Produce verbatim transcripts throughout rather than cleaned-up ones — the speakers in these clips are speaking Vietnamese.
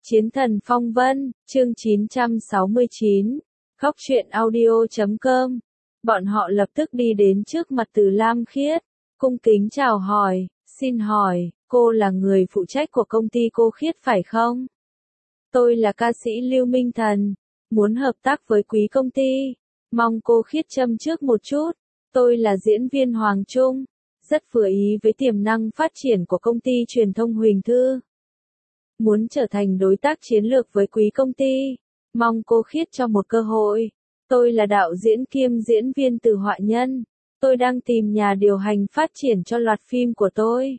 Chiến thần phong vân, chương chín trăm sáu mươi chín, khóc chuyện audio chấm com. Bọn họ lập tức đi đến trước mặt Từ Lam Khiết, cung kính chào hỏi, xin hỏi, cô là người phụ trách của công ty cô Khiết phải không? Tôi là ca sĩ Lưu Minh Thần, muốn hợp tác với quý công ty, mong cô Khiết châm trước một chút, tôi là diễn viên Hoàng Trung, rất vừa ý với tiềm năng phát triển của công ty truyền thông Huỳnh Thư. Muốn trở thành đối tác chiến lược với quý công ty, mong cô Khiết cho một cơ hội. Tôi là đạo diễn kiêm diễn viên Từ Họa Nhân, tôi đang tìm nhà điều hành phát triển cho loạt phim của tôi.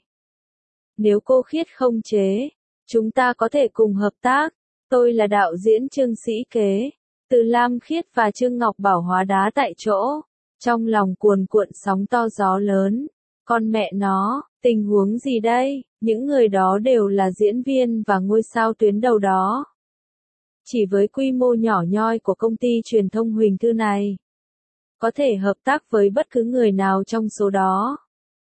Nếu cô Khiết không chế, chúng ta có thể cùng hợp tác. Tôi là đạo diễn Trương Sĩ Kế, Từ Lam Khiết và Trương Ngọc Bảo hóa đá tại chỗ, trong lòng cuồn cuộn sóng to gió lớn. Con mẹ nó, tình huống gì đây? Những người đó đều là diễn viên và ngôi sao tuyến đầu đó. Chỉ với quy mô nhỏ nhoi của công ty truyền thông Huỳnh Thư này, có thể hợp tác với bất cứ người nào trong số đó.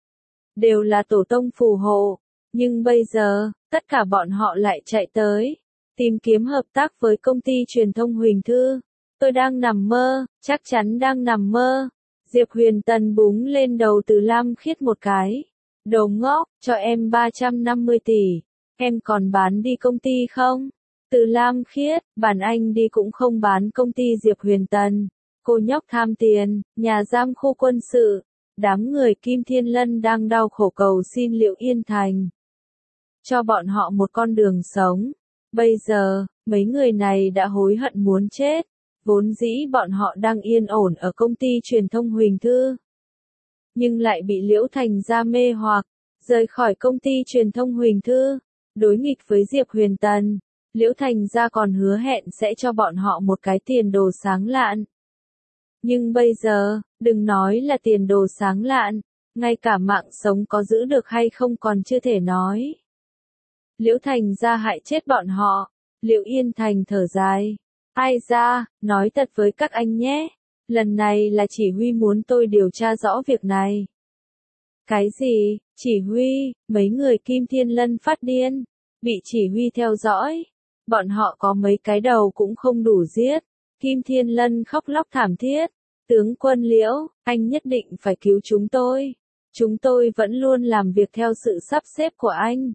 Đều là tổ tông phù hộ, nhưng bây giờ, tất cả bọn họ lại chạy tới, tìm kiếm hợp tác với công ty truyền thông Huỳnh Thư. Tôi đang nằm mơ, chắc chắn đang nằm mơ. Diệp Huyền Tần búng lên đầu Từ Lam Khiết một cái. Đồ ngốc, cho em ba trăm năm mươi tỷ, em còn bán đi công ty không? Từ Lam Khiết, bản anh đi cũng không bán công ty Diệp Huyền Tần. Cô nhóc tham tiền, nhà giam khu quân sự, đám người Kim Thiên Lân đang đau khổ cầu xin Liễu Yên Thành cho bọn họ một con đường sống. Bây giờ, mấy người này đã hối hận muốn chết. Vốn dĩ bọn họ đang yên ổn ở công ty truyền thông Huỳnh Thư, nhưng lại bị Liễu Thành gia mê hoặc, rời khỏi công ty truyền thông Huỳnh Thư, đối nghịch với Diệp Huyền Tần. Liễu Thành gia còn hứa hẹn sẽ cho bọn họ một cái tiền đồ sáng lạn. Nhưng bây giờ, đừng nói là tiền đồ sáng lạn, ngay cả mạng sống có giữ được hay không còn chưa thể nói. Liễu Thành gia hại chết bọn họ. Liễu Yên Thành thở dài. Ai ra, nói thật với các anh nhé, lần này là chỉ huy muốn tôi điều tra rõ việc này. Cái gì, chỉ huy, mấy người Kim Thiên Lân phát điên, bị chỉ huy theo dõi, bọn họ có mấy cái đầu cũng không đủ giết. Kim Thiên Lân khóc lóc thảm thiết, tướng quân Liễu, anh nhất định phải cứu chúng tôi, chúng tôi vẫn luôn làm việc theo sự sắp xếp của anh.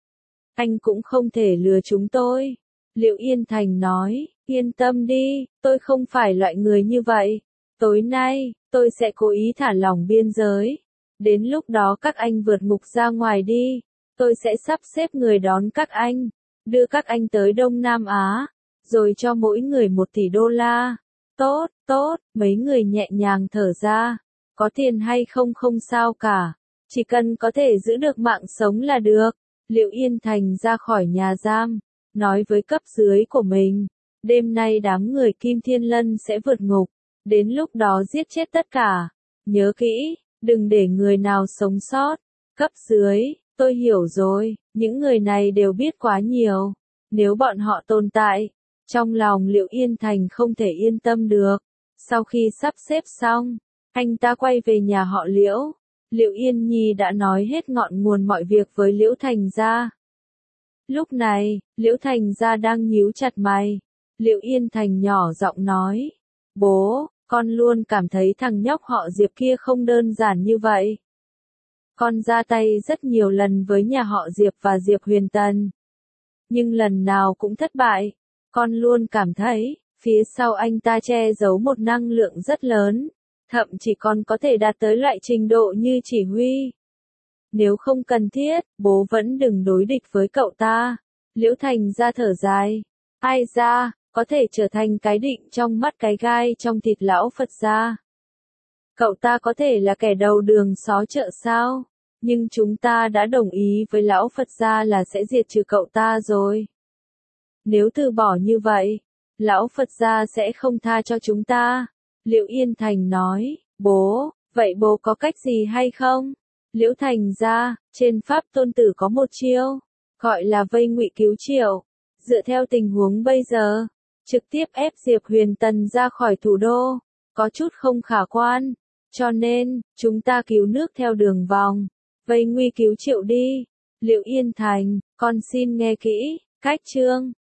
Anh cũng không thể lừa chúng tôi. Liễu Yên Thành nói, yên tâm đi, tôi không phải loại người như vậy. Tối nay, tôi sẽ cố ý thả lỏng biên giới. Đến lúc đó các anh vượt ngục ra ngoài đi. Tôi sẽ sắp xếp người đón các anh, đưa các anh tới Đông Nam Á, rồi cho mỗi người một tỷ đô la. Tốt, tốt, mấy người nhẹ nhàng thở ra. Có tiền hay không không sao cả. Chỉ cần có thể giữ được mạng sống là được. Liễu Yên Thành ra khỏi nhà giam, nói với cấp dưới của mình, đêm nay đám người Kim Thiên Lân sẽ vượt ngục, đến lúc đó giết chết tất cả. Nhớ kỹ, đừng để người nào sống sót. Cấp dưới, tôi hiểu rồi, những người này đều biết quá nhiều. Nếu bọn họ tồn tại, trong lòng Liễu Yên Thành không thể yên tâm được. Sau khi sắp xếp xong, anh ta quay về nhà họ Liễu. Liễu Yên Nhi đã nói hết ngọn nguồn mọi việc với Liễu Thành gia. Lúc này, Liễu Thành gia đang nhíu chặt mày. Liễu Yên Thành nhỏ giọng nói, bố, con luôn cảm thấy thằng nhóc họ Diệp kia không đơn giản như vậy. Con ra tay rất nhiều lần với nhà họ Diệp và Diệp Huyền Tần, nhưng lần nào cũng thất bại. Con luôn cảm thấy, phía sau anh ta che giấu một năng lượng rất lớn, thậm chí còn có thể đạt tới loại trình độ như chỉ huy. Nếu không cần thiết, bố vẫn đừng đối địch với cậu ta. Liễu Thành ra thở dài. Ai ra, có thể trở thành cái định trong mắt cái gai trong thịt lão Phật gia. Cậu ta có thể là kẻ đầu đường xó chợ sao? Nhưng chúng ta đã đồng ý với lão Phật gia là sẽ diệt trừ cậu ta rồi. Nếu từ bỏ như vậy, lão Phật gia sẽ không tha cho chúng ta. Liễu Yên Thành nói, bố, vậy bố có cách gì hay không? Liễu Thành ra, trên Pháp Tôn Tử có một chiêu, gọi là vây ngụy cứu triệu. Dựa theo tình huống bây giờ, trực tiếp ép Diệp Huyền Tần ra khỏi thủ đô, có chút không khả quan. Cho nên, chúng ta cứu nước theo đường vòng, vây nguy cứu triệu đi. Liễu Yên Thành, con xin nghe kỹ, cách chương.